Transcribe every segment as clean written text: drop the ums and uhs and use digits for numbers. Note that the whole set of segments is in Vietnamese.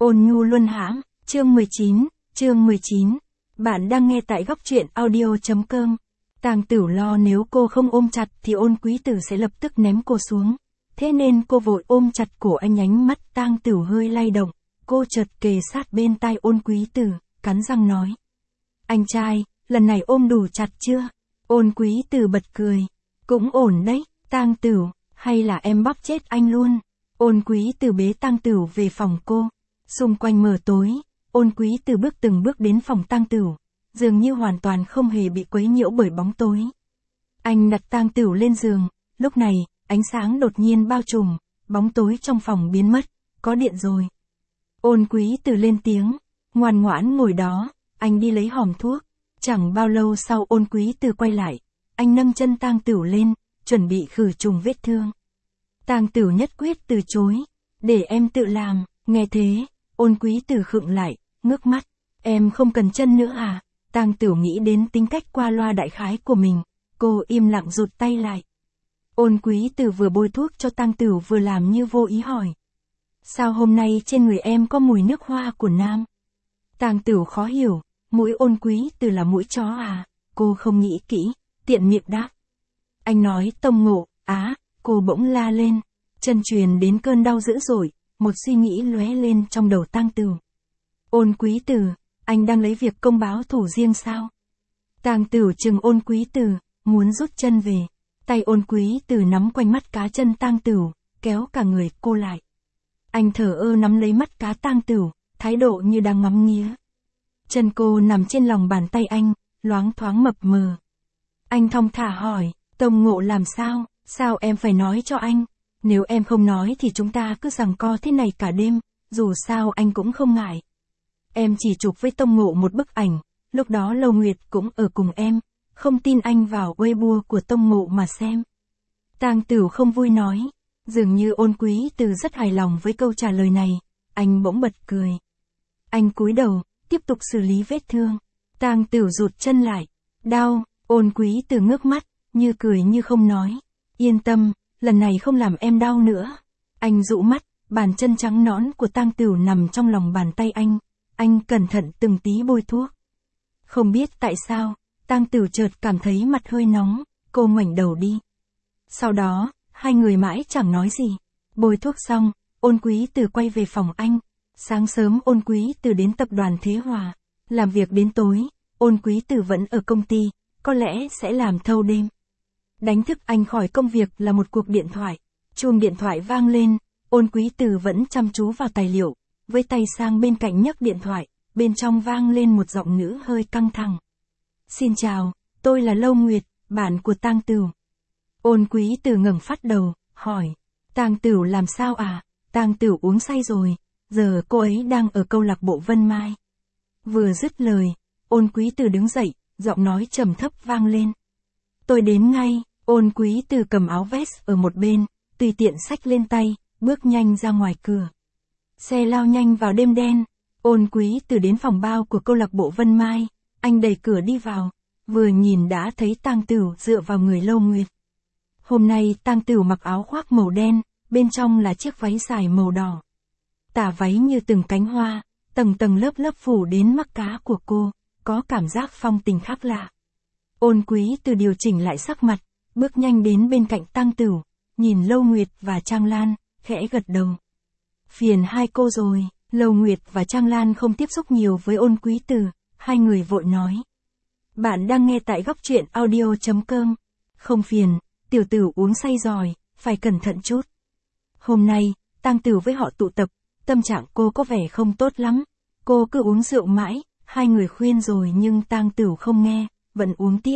Ôn nhu luân hãm, chương 19. Bạn đang nghe tại góc truyện audio.com. Tàng Tửu lo nếu cô không ôm chặt thì Ôn Quý Tử sẽ lập tức ném cô xuống. Thế nên cô vội ôm chặt cổ anh, ánh mắt Tang Tửu hơi lay động. Cô chợt kề sát bên tai Ôn Quý Tử, cắn răng nói. Anh trai, lần này ôm đủ chặt chưa? Ôn Quý Tử bật cười. Cũng ổn đấy, Tang Tửu, hay là em bóp chết anh luôn? Ôn Quý Tử bế Tang Tửu về phòng cô. Xung quanh mờ tối, Ôn Quý Tử bước từng bước đến phòng Tang Tửu, dường như hoàn toàn không hề bị quấy nhiễu bởi bóng tối. Anh đặt Tang Tửu lên giường, lúc này, ánh sáng đột nhiên bao trùm, bóng tối trong phòng biến mất, có điện rồi. Ôn Quý Tử lên tiếng, ngoan ngoãn ngồi đó, anh đi lấy hòm thuốc. Chẳng bao lâu sau Ôn Quý Tử quay lại, anh nâng chân Tang Tửu lên, chuẩn bị khử trùng vết thương. Tang Tửu nhất quyết từ chối, để em tự làm. Nghe thế, Ôn Quý Tử khựng lại, ngước mắt, em không cần chân nữa à? Tang Tửu nghĩ đến tính cách qua loa đại khái của mình, cô im lặng rụt tay lại. Ôn Quý Tử vừa bôi thuốc cho Tang Tửu vừa làm như vô ý hỏi. Sao hôm nay trên người em có mùi nước hoa của nam? Tang Tửu khó hiểu, mũi Ôn Quý Tử là mũi chó à? Cô không nghĩ kỹ, tiện miệng đáp. Anh nói Tông Ngộ, cô bỗng la lên, chân truyền đến cơn đau dữ dội. Một suy nghĩ lóe lên trong đầu Tang Tửu. Ôn Quý Tử, anh đang lấy việc công báo thủ riêng sao? Tang Tửu chừng Ôn Quý Tử, muốn rút chân về. Tay Ôn Quý Tử nắm quanh mắt cá chân Tang Tửu, kéo cả người cô lại. Anh thờ ơ nắm lấy mắt cá Tang Tửu, thái độ như đang ngắm nghía. Chân cô nằm trên lòng bàn tay anh, loáng thoáng mập mờ. Anh thong thả hỏi, Tông Ngộ làm sao? Sao em phải nói cho anh? Nếu em không nói thì chúng ta cứ giằng co thế này cả đêm, dù sao anh cũng không ngại. Em chỉ chụp với Tông Ngộ một bức ảnh, lúc đó Lâu Nguyệt cũng ở cùng em, không tin anh vào Weibo của Tông Ngộ mà xem. Tang Tửu không vui nói, dường như Ôn Quý Tử rất hài lòng với câu trả lời này, anh bỗng bật cười. Anh cúi đầu, tiếp tục xử lý vết thương. Tang Tửu rụt chân lại, đau. Ôn Quý Tử ngước mắt, như cười như không nói, yên tâm. Lần này không làm em đau nữa. Anh dụ mắt, bàn chân trắng nõn của Tang Tửu nằm trong lòng bàn tay anh cẩn thận từng tí bôi thuốc. Không biết tại sao, Tang Tửu chợt cảm thấy mặt hơi nóng, cô ngoảnh đầu đi. Sau đó, hai người mãi chẳng nói gì. Bôi thuốc xong, Ôn Quý Tử quay về phòng anh. Sáng sớm Ôn Quý Tử đến tập đoàn Thế Hòa, làm việc đến tối, Ôn Quý Tử vẫn ở công ty, có lẽ sẽ làm thâu đêm. Đánh thức anh khỏi công việc là một cuộc điện thoại. Chuông điện thoại vang lên, Ôn Quý Tử vẫn chăm chú vào tài liệu, với tay sang bên cạnh nhấc điện thoại, bên trong vang lên một giọng nữ hơi căng thẳng. Xin chào, tôi là Lâu Nguyệt, bạn của Tang Tửu. Ôn Quý Tử ngẩng phát đầu, hỏi, Tang Tửu làm sao à? Tang Tửu uống say rồi, giờ cô ấy đang ở câu lạc bộ Vân Mai. Vừa dứt lời, Ôn Quý Tử đứng dậy, giọng nói trầm thấp vang lên. Tôi đến ngay. Ôn Quý Tử cầm áo vest ở một bên, tùy tiện xách lên tay, bước nhanh ra ngoài cửa. Xe lao nhanh vào đêm đen. Ôn Quý Tử đến phòng bao của câu lạc bộ Vân Mai, anh đẩy cửa đi vào, vừa nhìn đã thấy Tang Tửu dựa vào người Lâu Nguyệt. Hôm nay Tang Tửu mặc áo khoác màu đen, bên trong là chiếc váy dài màu đỏ. Tà váy như từng cánh hoa, tầng tầng lớp lớp phủ đến mắt cá của cô, có cảm giác phong tình khác lạ. Ôn Quý Tử điều chỉnh lại sắc mặt, bước nhanh đến bên cạnh Tang Tửu, nhìn Lâu Nguyệt và Trang Lan, khẽ gật đầu. Phiền hai cô rồi. Lâu Nguyệt và Trang Lan không tiếp xúc nhiều với Ôn Quý Tử, hai người vội nói. Bạn đang nghe tại góc truyện audio.com. Không phiền, tiểu Tửu uống say rồi, phải cẩn thận chút. Hôm nay, Tang Tửu với họ tụ tập, tâm trạng cô có vẻ không tốt lắm. Cô cứ uống rượu mãi, hai người khuyên rồi nhưng Tang Tửu không nghe, vẫn uống tiếp.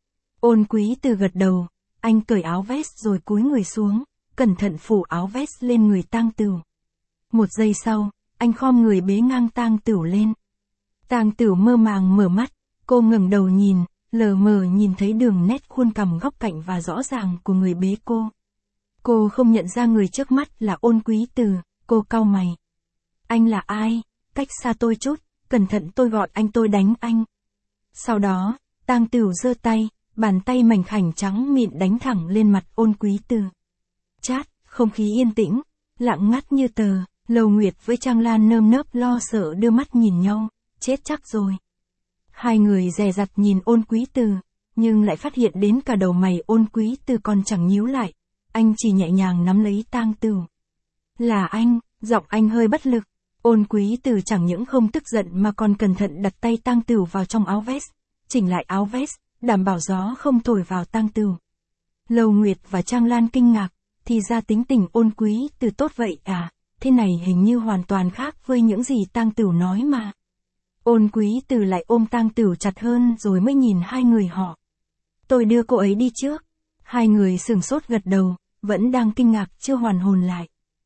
Ôn Quý Tử gật đầu, anh cởi áo vest rồi cúi người xuống, cẩn thận phủ áo vest lên người Tang Tửu. Một giây sau, anh khom người bế ngang Tang Tửu lên. Tang Tửu mơ màng mở mắt, cô ngẩng đầu nhìn, lờ mờ nhìn thấy đường nét khuôn cằm góc cạnh và rõ ràng của người bế cô. Cô không nhận ra người trước mắt là Ôn Quý Tử, cô cau mày. Anh là ai? Cách xa tôi chút, cẩn thận tôi gọi anh tôi đánh anh. Sau đó, Tang Tửu giơ tay, bàn tay mảnh khảnh trắng mịn đánh thẳng lên mặt Ôn Quý Tử. Chát, không khí yên tĩnh, lặng ngắt như tờ. Lầu Nguyệt với Trang Lan nơm nớp lo sợ đưa mắt nhìn nhau, chết chắc rồi. Hai người dè dặt nhìn Ôn Quý Từ, nhưng lại phát hiện đến cả đầu mày Ôn Quý Từ còn chẳng nhíu lại, anh chỉ nhẹ nhàng nắm lấy Tang Tửu. Là anh, giọng anh hơi bất lực. Ôn Quý Từ chẳng những không tức giận mà còn cẩn thận đặt tay Tang Tửu vào trong áo vest, chỉnh lại áo vest, đảm bảo gió không thổi vào Tang Tửu. Lầu Nguyệt và Trang Lan kinh ngạc, thì ra tính tình Ôn Quý Từ tốt vậy à, thế này hình như hoàn toàn khác với những gì Tang Tửu nói mà. Ôn Quý Từ lại ôm Tang Tửu chặt hơn rồi mới nhìn hai người họ. Tôi đưa cô ấy đi trước. Hai người sửng sốt gật đầu, vẫn đang kinh ngạc chưa hoàn hồn lại.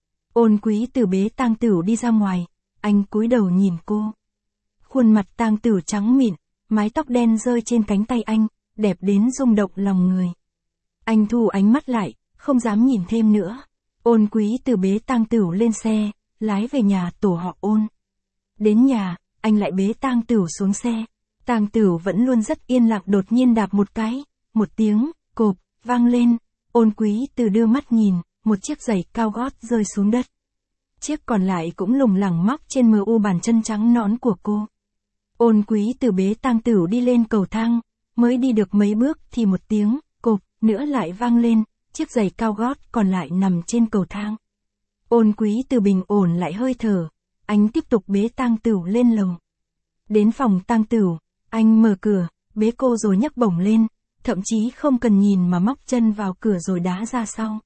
Ôn Quý Từ bế Tang Tửu đi ra ngoài, anh cúi đầu nhìn cô. Khuôn mặt Tang Tửu trắng mịn, mái tóc đen rơi trên cánh tay anh, đẹp đến rung động lòng người. Anh thu ánh mắt lại, không dám nhìn thêm nữa. Ôn Quý Từ bế Tang Tửu lên xe, lái về nhà tổ họ Ôn. Đến nhà, anh lại bế Tang Tửu xuống xe. Tang Tửu vẫn luôn rất yên lặng, đột nhiên đạp một cái, một tiếng cộp vang lên. Ôn Quý Từ đưa mắt nhìn, một chiếc giày cao gót rơi xuống đất. Chiếc còn lại cũng lủng lẳng móc trên mu bàn chân trắng nõn của cô. Ôn Quý Từ bế Tang Tửu đi lên cầu thang, mới đi được mấy bước thì một tiếng cộp nữa lại vang lên, chiếc giày cao gót còn lại nằm trên cầu thang. Ôn Quý Từ bình ổn lại hơi thở, anh tiếp tục bế Tang Tửu lên lầu. Đến phòng Tang Tửu, anh mở cửa, bế cô rồi nhấc bổng lên, thậm chí không cần nhìn mà móc chân vào cửa rồi đá ra sau.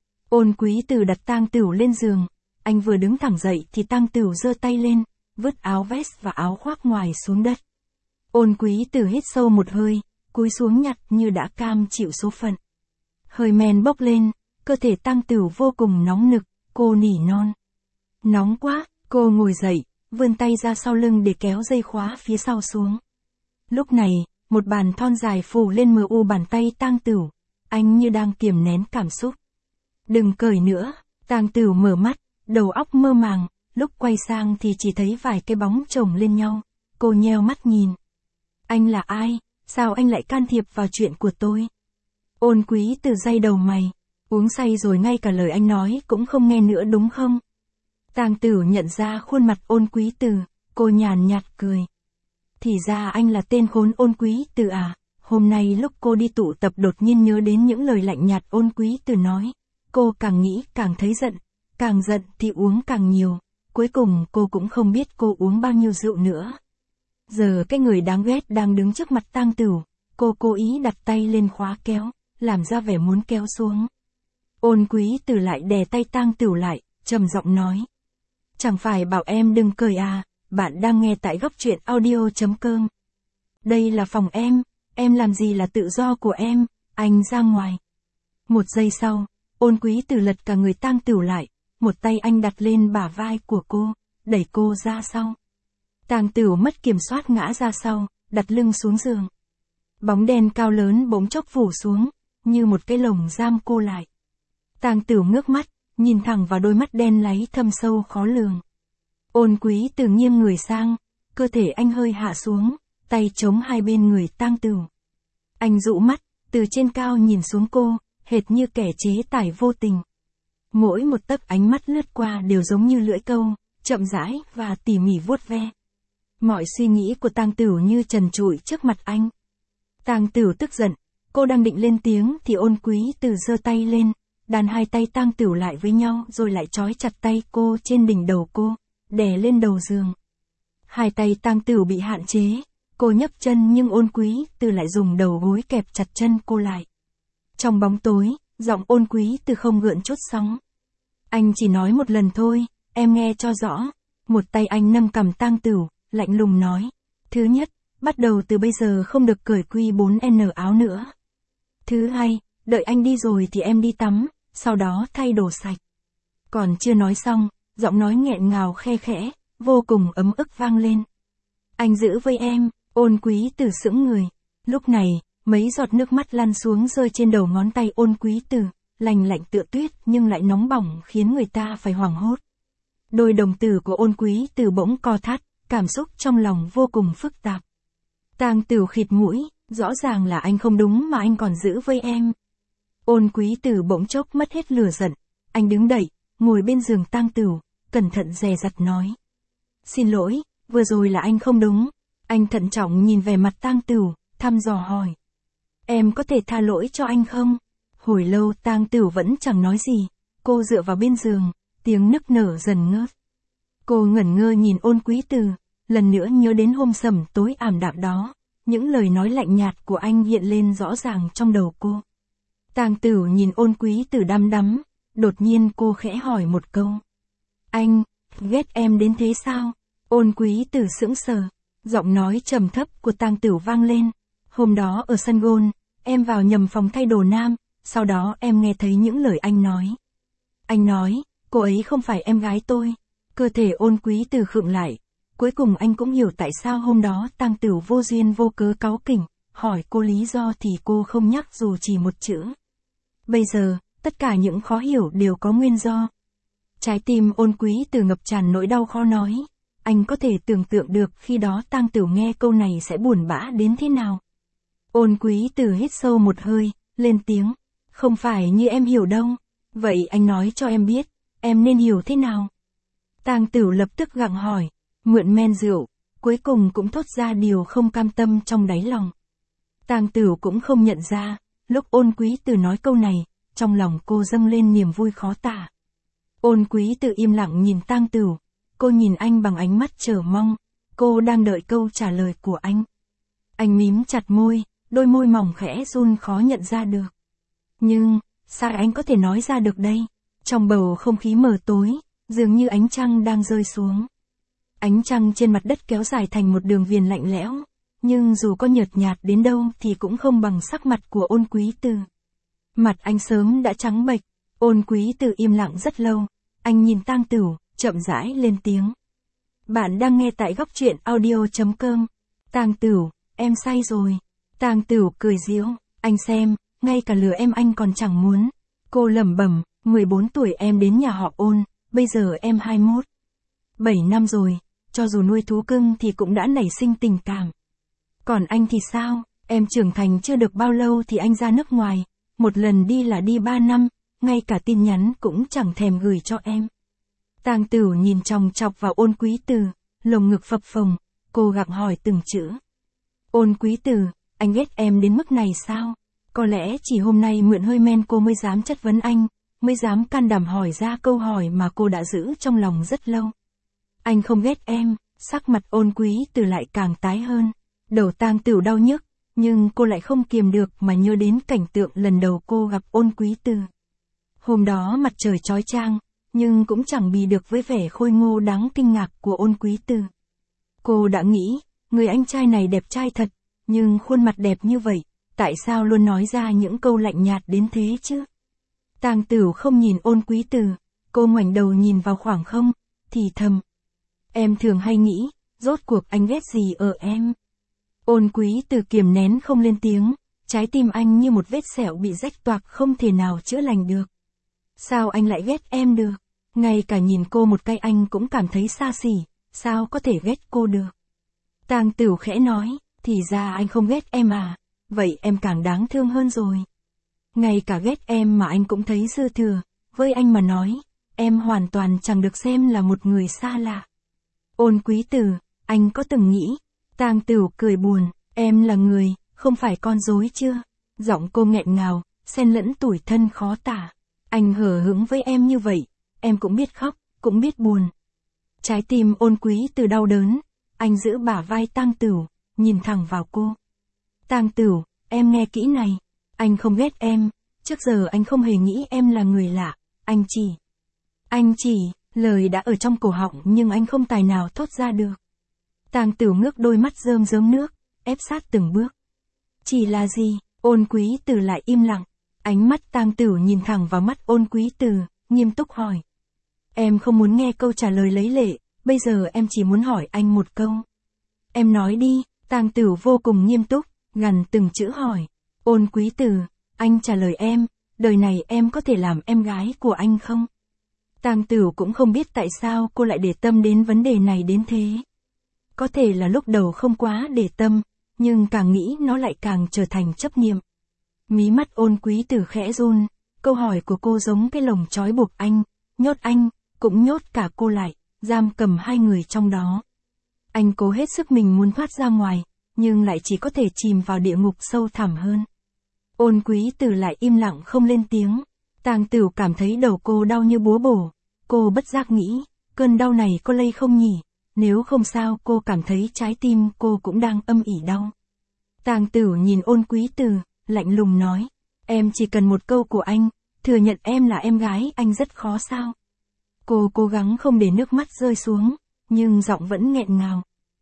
Ôn Quý Từ đặt Tang Tửu lên giường, anh vừa đứng thẳng dậy thì Tang Tửu giơ tay lên, vứt áo vest và áo khoác ngoài xuống đất. Ôn Quý Từ hít sâu một hơi, cúi xuống nhặt như đã cam chịu số phận. Hơi men bốc lên, cơ thể Tang Tửu vô cùng nóng nực, cô nỉ non. Nóng quá, cô ngồi dậy, vươn tay ra sau lưng để kéo dây khóa phía sau xuống. Lúc này, một bàn thon dài phủ lên mu bàn tay Tang Tửu, anh như đang kiềm nén cảm xúc. Đừng cởi nữa. Tang Tửu mở mắt, đầu óc mơ màng, lúc quay sang thì chỉ thấy vài cái bóng chồng lên nhau, cô nheo mắt nhìn. Anh là ai? Sao anh lại can thiệp vào chuyện của tôi? Ôn Quý Từ day đầu mày, uống say rồi ngay cả lời anh nói cũng không nghe nữa đúng không? Tang Tửu nhận ra khuôn mặt Ôn Quý Từ, cô nhàn nhạt cười. Thì ra anh là tên khốn Ôn Quý Từ à? Hôm nay lúc cô đi tụ tập đột nhiên nhớ đến những lời lạnh nhạt Ôn Quý Từ nói. Cô càng nghĩ càng thấy giận, càng giận thì uống càng nhiều, cuối cùng cô cũng không biết cô uống bao nhiêu rượu nữa. Giờ cái người đáng ghét đang đứng trước mặt Tang Tửu, cô cố ý đặt tay lên khóa kéo, làm ra vẻ muốn kéo xuống. Ôn Quý Từ lại đè tay Tang Tửu lại, trầm giọng nói. Chẳng phải bảo em đừng cười à, bạn đang nghe tại góc truyện audio.com. Đây là phòng em làm gì là tự do của em, anh ra ngoài. Một giây sau, Ôn Quý Từ lật cả người Tang Tửu lại, một tay anh đặt lên bả vai của cô, đẩy cô ra sau. Tang Tửu mất kiểm soát ngã ra sau, đặt lưng xuống giường. Bóng đen cao lớn bỗng chốc phủ xuống, như một cái lồng giam cô lại. Tang Tửu ngước mắt, nhìn thẳng vào đôi mắt đen láy thâm sâu khó lường. Ôn Quý Từ nghiêng người sang, cơ thể anh hơi hạ xuống, tay chống hai bên người Tang Tửu. Anh dụ mắt, từ trên cao nhìn xuống cô, hệt như kẻ chế tài vô tình. Mỗi một tấc ánh mắt lướt qua đều giống như lưỡi câu, chậm rãi và tỉ mỉ vuốt ve. Mọi suy nghĩ của Tang Tửu như trần trụi trước mặt anh. Tang Tửu tức giận, cô đang định lên tiếng thì Ôn Quý Từ giơ tay lên, đàn hai tay Tang Tửu lại với nhau rồi lại trói chặt tay cô trên đỉnh đầu cô, đè lên đầu giường. Hai tay Tang Tửu bị hạn chế, cô nhấc chân nhưng Ôn Quý Từ lại dùng đầu gối kẹp chặt chân cô lại. Trong bóng tối, giọng Ôn Quý Từ không gợn chút sóng. Anh chỉ nói một lần thôi, em nghe cho rõ. Một tay anh nâng cằm Tang Tửu, lạnh lùng nói. Thứ nhất, bắt đầu từ bây giờ không được cởi Q4N áo nữa. Thứ hai, đợi anh đi rồi thì em đi tắm, sau đó thay đồ sạch. Còn chưa nói xong, giọng nói nghẹn ngào khe khẽ, vô cùng ấm ức vang lên. Anh giữ với em. Ôn Quý Từ sững người. Lúc này, mấy giọt nước mắt lăn xuống rơi trên đầu ngón tay Ôn Quý Từ, lành lạnh tựa tuyết nhưng lại nóng bỏng khiến người ta phải hoảng hốt. Đôi đồng tử của Ôn Quý Từ bỗng co thắt, cảm xúc trong lòng vô cùng phức tạp. Tang Tửu khịt mũi, rõ ràng là anh không đúng mà anh còn giữ với em. Ôn Quý Từ bỗng chốc mất hết lửa giận, anh đứng dậy, ngồi bên giường Tang Tửu, cẩn thận dè dặt nói. Xin lỗi, vừa rồi là anh không đúng. Anh thận trọng nhìn về mặt Tang Tửu, thăm dò hỏi. Em có thể tha lỗi cho anh không? Hồi lâu Tang Tửu vẫn chẳng nói gì. Cô dựa vào bên giường, tiếng nức nở dần ngớt. Cô ngẩn ngơ nhìn Ôn Quý Từ, lần nữa nhớ đến hôm sẩm tối ảm đạm đó. Những lời nói lạnh nhạt của anh hiện lên rõ ràng trong đầu cô. Tang Tửu nhìn Ôn Quý Từ đăm đắm, đột nhiên cô khẽ hỏi một câu. Anh, ghét em đến thế sao? Ôn Quý Từ sững sờ, giọng nói trầm thấp của Tang Tửu vang lên. Hôm đó ở sân gôn, em vào nhầm phòng thay đồ nam, sau đó em nghe thấy những lời anh nói. Anh nói, cô ấy không phải em gái tôi. Cơ thể Ôn Quý Từ khựng lại. Cuối cùng anh cũng hiểu tại sao hôm đó Tang Tửu vô duyên vô cớ cáu kỉnh, hỏi cô lý do thì cô không nhắc dù chỉ một chữ. Bây giờ, tất cả những khó hiểu đều có nguyên do. Trái tim Ôn Quý Từ ngập tràn nỗi đau khó nói. Anh có thể tưởng tượng được khi đó Tang Tửu nghe câu này sẽ buồn bã đến thế nào. Ôn Quý Từ hít sâu một hơi, lên tiếng. Không phải như em hiểu đâu. Vậy anh nói cho em biết, em nên hiểu thế nào? Tang Tửu lập tức gặng hỏi, mượn men rượu, cuối cùng cũng thốt ra điều không cam tâm trong đáy lòng. Tang Tửu cũng không nhận ra, lúc Ôn Quý Từ nói câu này, trong lòng cô dâng lên niềm vui khó tả. Ôn Quý Từ im lặng nhìn Tang Tửu, cô nhìn anh bằng ánh mắt chờ mong, cô đang đợi câu trả lời của anh. Anh mím chặt môi, đôi môi mỏng khẽ run khó nhận ra được. Nhưng, sao anh có thể nói ra được đây? Trong bầu không khí mờ tối, dường như ánh trăng đang rơi xuống. Ánh trăng trên mặt đất kéo dài thành một đường viền lạnh lẽo, nhưng dù có nhợt nhạt đến đâu thì cũng không bằng sắc mặt của Ôn Quý Từ. Mặt anh sớm đã trắng bệch, Ôn Quý Từ im lặng rất lâu, anh nhìn Tang Tửu, chậm rãi lên tiếng. Bạn đang nghe tại góc truyện audio.com. Tang Tửu, em say rồi. Tang Tửu cười giễu, anh xem, ngay cả lừa em anh còn chẳng muốn. Cô lẩm bẩm, 14 tuổi em đến nhà họ Ôn, bây giờ em 21. 7 năm rồi, cho dù nuôi thú cưng thì cũng đã nảy sinh tình cảm. Còn anh thì sao, em trưởng thành chưa được bao lâu thì anh ra nước ngoài, một lần đi là đi 3 năm, ngay cả tin nhắn cũng chẳng thèm gửi cho em. Tang Tửu nhìn chòng chọc vào Ôn Quý Từ, lồng ngực phập phồng, cô gặng hỏi từng chữ. Ôn Quý Từ, anh ghét em đến mức này sao? Có lẽ chỉ hôm nay mượn hơi men cô mới dám chất vấn anh, mới dám can đảm hỏi ra câu hỏi mà cô đã giữ trong lòng rất lâu. Anh không ghét em, sắc mặt Ôn Quý Từ lại càng tái hơn. Đầu Tang Tửu đau nhức, nhưng cô lại không kiềm được mà nhớ đến cảnh tượng lần đầu cô gặp Ôn Quý Từ. Hôm đó mặt trời chói chang, nhưng cũng chẳng bì được với vẻ khôi ngô đáng kinh ngạc của Ôn Quý Từ. Cô đã nghĩ, người anh trai này đẹp trai thật, nhưng khuôn mặt đẹp như vậy, tại sao luôn nói ra những câu lạnh nhạt đến thế chứ? Tang Tửu không nhìn Ôn Quý Từ, cô ngoảnh đầu nhìn vào khoảng không, thì thầm. Em thường hay nghĩ, rốt cuộc anh ghét gì ở em? Ôn Quý Từ kiềm nén không lên tiếng, trái tim anh như một vết sẹo bị rách toạc không thể nào chữa lành được. Sao anh lại ghét em được? Ngay cả nhìn cô một cái anh cũng cảm thấy xa xỉ, sao có thể ghét cô được? Tang Tửu khẽ nói, thì ra anh không ghét em à, vậy em càng đáng thương hơn rồi. Ngay cả ghét em mà anh cũng thấy dư thừa, với anh mà nói, em hoàn toàn chẳng được xem là một người xa lạ. Ôn Quý Từ, anh có từng nghĩ? Tang Tửu cười buồn, em là người, không phải con rối chưa? Giọng cô nghẹn ngào, xen lẫn tủi thân khó tả. Anh hờ hững với em như vậy, em cũng biết khóc, cũng biết buồn. Trái tim Ôn Quý Từ đau đớn, anh giữ bả vai Tang Tửu, nhìn thẳng vào cô. Tang Tửu, em nghe kỹ này, anh không ghét em, trước giờ anh không hề nghĩ em là người lạ, anh chỉ, lời đã ở trong cổ họng nhưng anh không tài nào thốt ra được. Tang Tửu ngước đôi mắt rơm rớm nước, ép sát từng bước. Chỉ là gì? Ôn Quý Từ lại im lặng, ánh mắt Tang Tửu nhìn thẳng vào mắt Ôn Quý Từ, nghiêm túc hỏi. Em không muốn nghe câu trả lời lấy lệ, bây giờ em chỉ muốn hỏi anh một câu. Em nói đi, Tang Tửu vô cùng nghiêm túc, gằn từng chữ hỏi. Ôn Quý Từ, anh trả lời em, đời này em có thể làm em gái của anh không? Tang Tửu cũng không biết tại sao cô lại để tâm đến vấn đề này đến thế. Có thể là lúc đầu không quá để tâm, nhưng càng nghĩ nó lại càng trở thành chấp niệm. Mí mắt Ôn Quý Từ khẽ run, câu hỏi của cô giống cái lồng trói buộc anh, nhốt anh, cũng nhốt cả cô lại, giam cầm hai người trong đó. Anh cố hết sức mình muốn thoát ra ngoài, nhưng lại chỉ có thể chìm vào địa ngục sâu thẳm hơn. Ôn Quý Tử lại im lặng không lên tiếng. Tang Tửu cảm thấy đầu cô đau như búa bổ. Cô bất giác nghĩ, cơn đau này có lây không nhỉ? Nếu không sao cô cảm thấy trái tim cô cũng đang âm ỉ đau. Tang Tửu nhìn Ôn Quý Tử, lạnh lùng nói, em chỉ cần một câu của anh, thừa nhận em là em gái anh rất khó sao? Cô cố gắng không để nước mắt rơi xuống, nhưng giọng vẫn nghẹn ngào.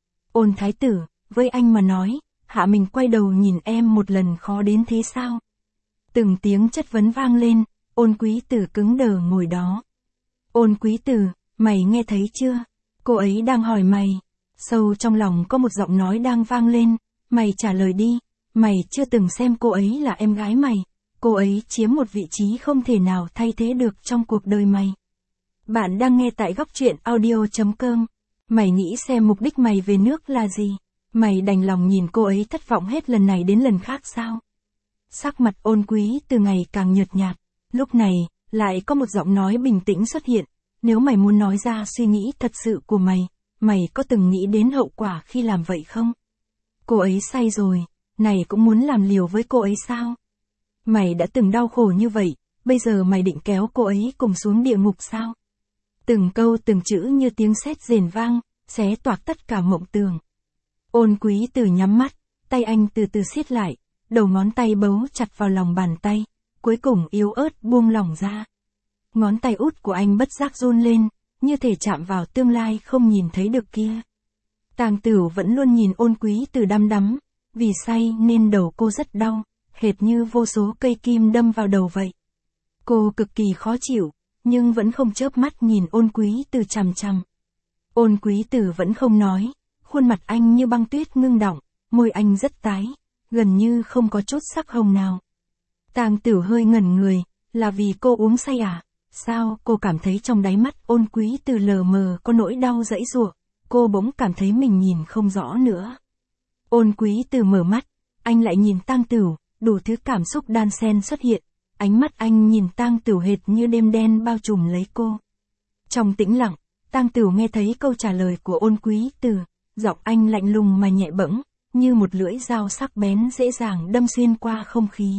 Ôn Thái Tử, với anh mà nói, hạ mình quay đầu nhìn em một lần khó đến thế sao? Từng tiếng chất vấn vang lên, Ôn Quý Tử cứng đờ ngồi đó. Ôn Quý Tử, mày nghe thấy chưa? Cô ấy đang hỏi mày. Sâu trong lòng có một giọng nói đang vang lên, mày trả lời đi, mày chưa từng xem cô ấy là em gái mày, cô ấy chiếm một vị trí không thể nào thay thế được trong cuộc đời mày. Bạn đang nghe tại góc truyện audio.com. Mày nghĩ xem mục đích mày về nước là gì? Mày đành lòng nhìn cô ấy thất vọng hết lần này đến lần khác sao? Sắc mặt Ôn Quý từ ngày càng nhợt nhạt. Lúc này, lại có một giọng nói bình tĩnh xuất hiện. Nếu mày muốn nói ra suy nghĩ thật sự của mày, mày có từng nghĩ đến hậu quả khi làm vậy không? Cô ấy say rồi, này cũng muốn làm liều với cô ấy sao? Mày đã từng đau khổ như vậy, bây giờ mày định kéo cô ấy cùng xuống địa ngục sao? Từng câu từng chữ như tiếng sét rền vang, xé toạc tất cả mộng tưởng. Ôn Quý Tử nhắm mắt, tay anh từ từ siết lại, đầu ngón tay bấu chặt vào lòng bàn tay, cuối cùng yếu ớt buông lỏng ra. Ngón tay út của anh bất giác run lên, như thể chạm vào tương lai không nhìn thấy được kia. Tang Tửu vẫn luôn nhìn Ôn Quý Tử đăm đắm, vì say nên đầu cô rất đau, hệt như vô số cây kim đâm vào đầu vậy. Cô cực kỳ khó chịu, nhưng vẫn không chớp mắt nhìn Ôn Quý Tử chằm chằm. Ôn Quý Tử vẫn không nói, khuôn mặt anh như băng tuyết ngưng đọng, môi anh rất tái, gần như không có chút sắc hồng nào. Tang Tửu hơi ngẩn người, là vì cô uống say à? Sao cô cảm thấy trong đáy mắt Ôn Quý Tử lờ mờ có nỗi đau giãy giụa, cô bỗng cảm thấy mình nhìn không rõ nữa. Ôn Quý Tử mở mắt, anh lại nhìn Tang Tửu, đủ thứ cảm xúc đan xen xuất hiện, ánh mắt anh nhìn Tang Tửu hệt như đêm đen bao trùm lấy cô. Trong tĩnh lặng, Tang Tửu nghe thấy câu trả lời của Ôn Quý Tử, giọng anh lạnh lùng mà nhẹ bẫng, như một lưỡi dao sắc bén dễ dàng đâm xuyên qua không khí.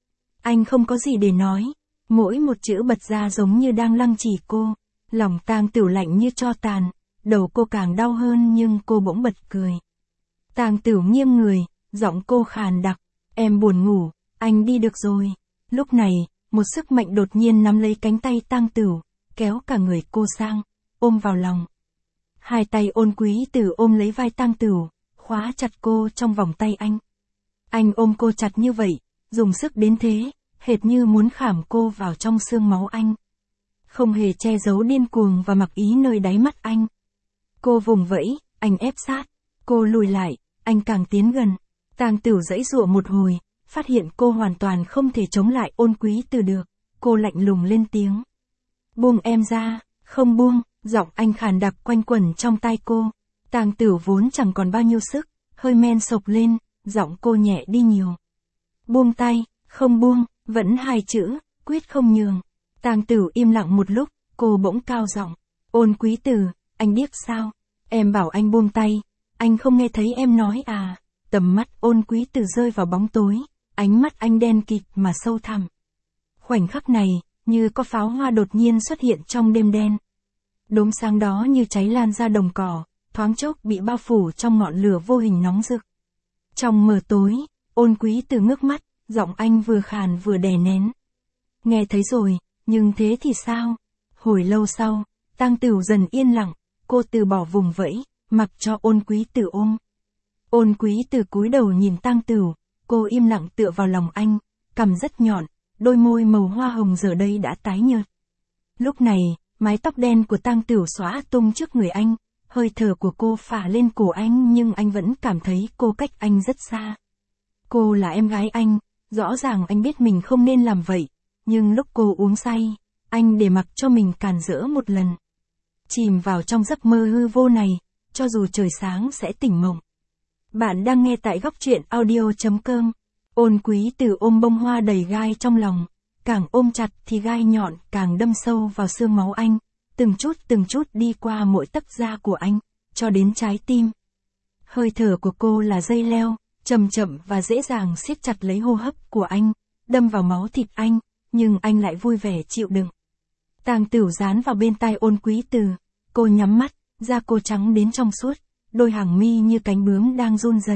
Anh không có gì để nói, mỗi một chữ bật ra giống như đang lăng trì cô, lòng Tang Tửu lạnh như tro tàn, đầu cô càng đau hơn nhưng cô bỗng bật cười. Tang Tửu nghiêng người, giọng cô khàn đặc, em buồn ngủ, anh đi được rồi. Lúc này, một sức mạnh đột nhiên nắm lấy cánh tay Tang Tửu, kéo cả người cô sang, ôm vào lòng. Hai tay Ôn Quý Tử ôm lấy vai Tang Tửu, khóa chặt cô trong vòng tay anh. Anh ôm cô chặt như vậy, dùng sức đến thế, hệt như muốn khảm cô vào trong xương máu anh. Không hề che giấu điên cuồng và mặc ý nơi đáy mắt anh. Cô vùng vẫy, anh ép sát. Cô lùi lại, anh càng tiến gần. Tang Tửu giãy giụa một hồi, phát hiện cô hoàn toàn không thể chống lại Ôn Quý Tử được. Cô lạnh lùng lên tiếng. Buông em ra, không buông, giọng anh khàn đặc quanh quẩn trong tai cô. Tang Tửu vốn chẳng còn bao nhiêu sức, hơi men sộc lên, giọng cô nhẹ đi nhiều. Buông tay, không buông, vẫn hai chữ, quyết không nhường. Tang Tửu im lặng một lúc, cô bỗng cao giọng. Ôn Quý Tử, anh điếc sao? Em bảo anh buông tay, anh không nghe thấy em nói à? Tầm mắt Ôn Quý Tử rơi vào bóng tối, ánh mắt anh đen kịt mà sâu thẳm. Khoảnh khắc này, như có pháo hoa đột nhiên xuất hiện trong đêm đen. Đốm sáng đó như cháy lan ra đồng cỏ, thoáng chốc bị bao phủ trong ngọn lửa vô hình nóng rực. Trong mờ tối, Ôn Quý Tử ngước mắt, giọng anh vừa khàn vừa đè nén. Nghe thấy rồi, nhưng thế thì sao? Hồi lâu sau, Tang Tửu dần yên lặng, cô từ bỏ vùng vẫy, mặc cho Ôn Quý Tử ôm. Ôn Quý Tử cúi đầu nhìn Tang Tửu, cô im lặng tựa vào lòng anh, cằm rất nhọn, đôi môi màu hoa hồng giờ đây đã tái nhợt. Lúc này, mái tóc đen của Tang Tửu xõa tung trước người anh, hơi thở của cô phả lên cổ anh nhưng anh vẫn cảm thấy cô cách anh rất xa. Cô là em gái anh, rõ ràng anh biết mình không nên làm vậy, nhưng lúc cô uống say, anh để mặc cho mình càn rỡ một lần. Chìm vào trong giấc mơ hư vô này, cho dù trời sáng sẽ tỉnh mộng. Bạn đang nghe tại góc truyện audio.com. Ôn Quý Tử ôm bông hoa đầy gai trong lòng, càng ôm chặt thì gai nhọn càng đâm sâu vào xương máu anh, từng chút đi qua mỗi tấc da của anh, cho đến trái tim. Hơi thở của cô là dây leo, chậm chậm và dễ dàng siết chặt lấy hô hấp của anh, đâm vào máu thịt anh, nhưng anh lại vui vẻ chịu đựng. Tang Tửu dán vào bên tai Ôn Quý Từ, cô nhắm mắt, da cô trắng đến trong suốt, đôi hàng mi như cánh bướm đang run rẩy.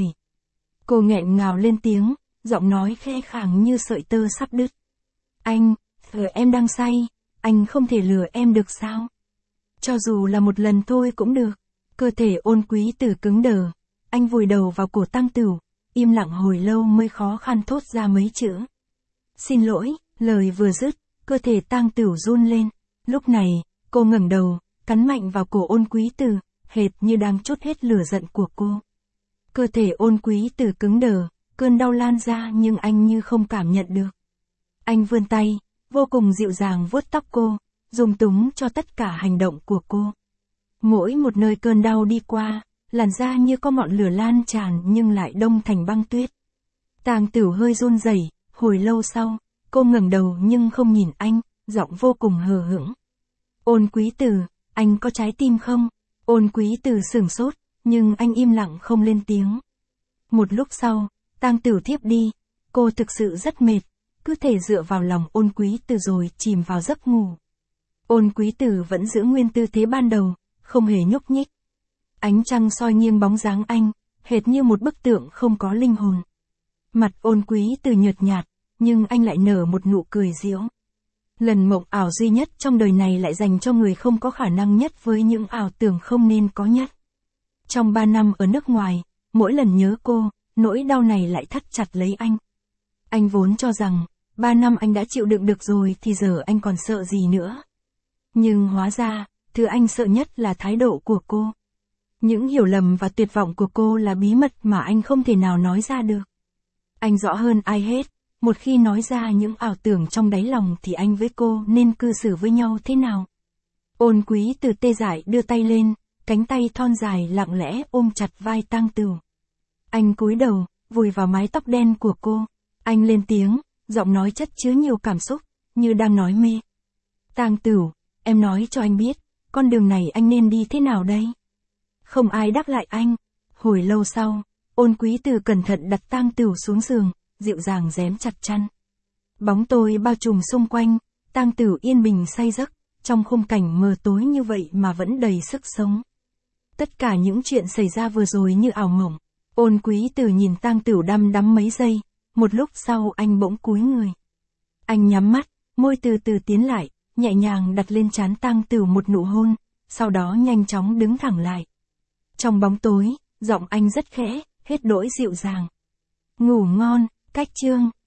Cô nghẹn ngào lên tiếng, giọng nói khe khàng như sợi tơ sắp đứt. Anh, em đang say, anh không thể lừa em được sao? Cho dù là một lần thôi cũng được. Cơ thể Ôn Quý Từ cứng đờ, anh vùi đầu vào cổ Tang Tửu, im lặng hồi lâu mới khó khăn thốt ra mấy chữ. Xin lỗi, lời vừa dứt, cơ thể Tang Tửu run lên. Lúc này, cô ngẩng đầu, cắn mạnh vào cổ Ôn Quý Từ, hệt như đang trút hết lửa giận của cô. Cơ thể Ôn Quý Từ cứng đờ, cơn đau lan ra nhưng anh như không cảm nhận được. Anh vươn tay, vô cùng dịu dàng vuốt tóc cô, dùng túng cho tất cả hành động của cô. Mỗi một nơi cơn đau đi qua, làn da như có ngọn lửa lan tràn nhưng lại đông thành băng tuyết. Tang Tửu hơi run rẩy, hồi lâu sau, cô ngẩng đầu nhưng không nhìn anh, giọng vô cùng hờ hững. Ôn Quý Từ, anh có trái tim không? Ôn Quý Từ sửng sốt, nhưng anh im lặng không lên tiếng. Một lúc sau, Tang Tửu thiếp đi, cô thực sự rất mệt, cứ thể dựa vào lòng Ôn Quý Từ rồi chìm vào giấc ngủ. Ôn Quý Từ vẫn giữ nguyên tư thế ban đầu, không hề nhúc nhích. Ánh trăng soi nghiêng bóng dáng anh, hệt như một bức tượng không có linh hồn. Mặt Ôn Quý Từ nhợt nhạt, nhưng anh lại nở một nụ cười giễu. Lần mộng ảo duy nhất trong đời này lại dành cho người không có khả năng nhất với những ảo tưởng không nên có nhất. Trong 3 năm ở nước ngoài, mỗi lần nhớ cô, nỗi đau này lại thắt chặt lấy anh. Anh vốn cho rằng, 3 năm anh đã chịu đựng được rồi thì giờ anh còn sợ gì nữa. Nhưng hóa ra, thứ anh sợ nhất là thái độ của cô. Những hiểu lầm và tuyệt vọng của cô là bí mật mà anh không thể nào nói ra được. Anh rõ hơn ai hết, một khi nói ra những ảo tưởng trong đáy lòng thì anh với cô nên cư xử với nhau thế nào. Ôn Quý Từ tê dại đưa tay lên, cánh tay thon dài lặng lẽ ôm chặt vai Tang Tửu. Anh cúi đầu, vùi vào mái tóc đen của cô. Anh lên tiếng, giọng nói chất chứa nhiều cảm xúc, như đang nói mê. Tang Tửu, em nói cho anh biết, con đường này anh nên đi thế nào đây? Không ai đáp lại anh. Hồi lâu sau, Ôn Quý Từ cẩn thận đặt Tang Tửu xuống giường, dịu dàng rém chặt chăn. Bóng tối bao trùm xung quanh, Tang Tửu yên bình say giấc, trong khung cảnh mờ tối như vậy mà vẫn đầy sức sống. Tất cả những chuyện xảy ra vừa rồi như ảo mộng. Ôn Quý Từ nhìn Tang Tửu đăm đắm mấy giây, một lúc sau anh bỗng cúi người. Anh nhắm mắt, môi từ từ tiến lại, nhẹ nhàng đặt lên trán Tang Tửu một nụ hôn, sau đó nhanh chóng đứng thẳng lại. Trong bóng tối, giọng anh rất khẽ, hết đỗi dịu dàng. Ngủ ngon, cách chương.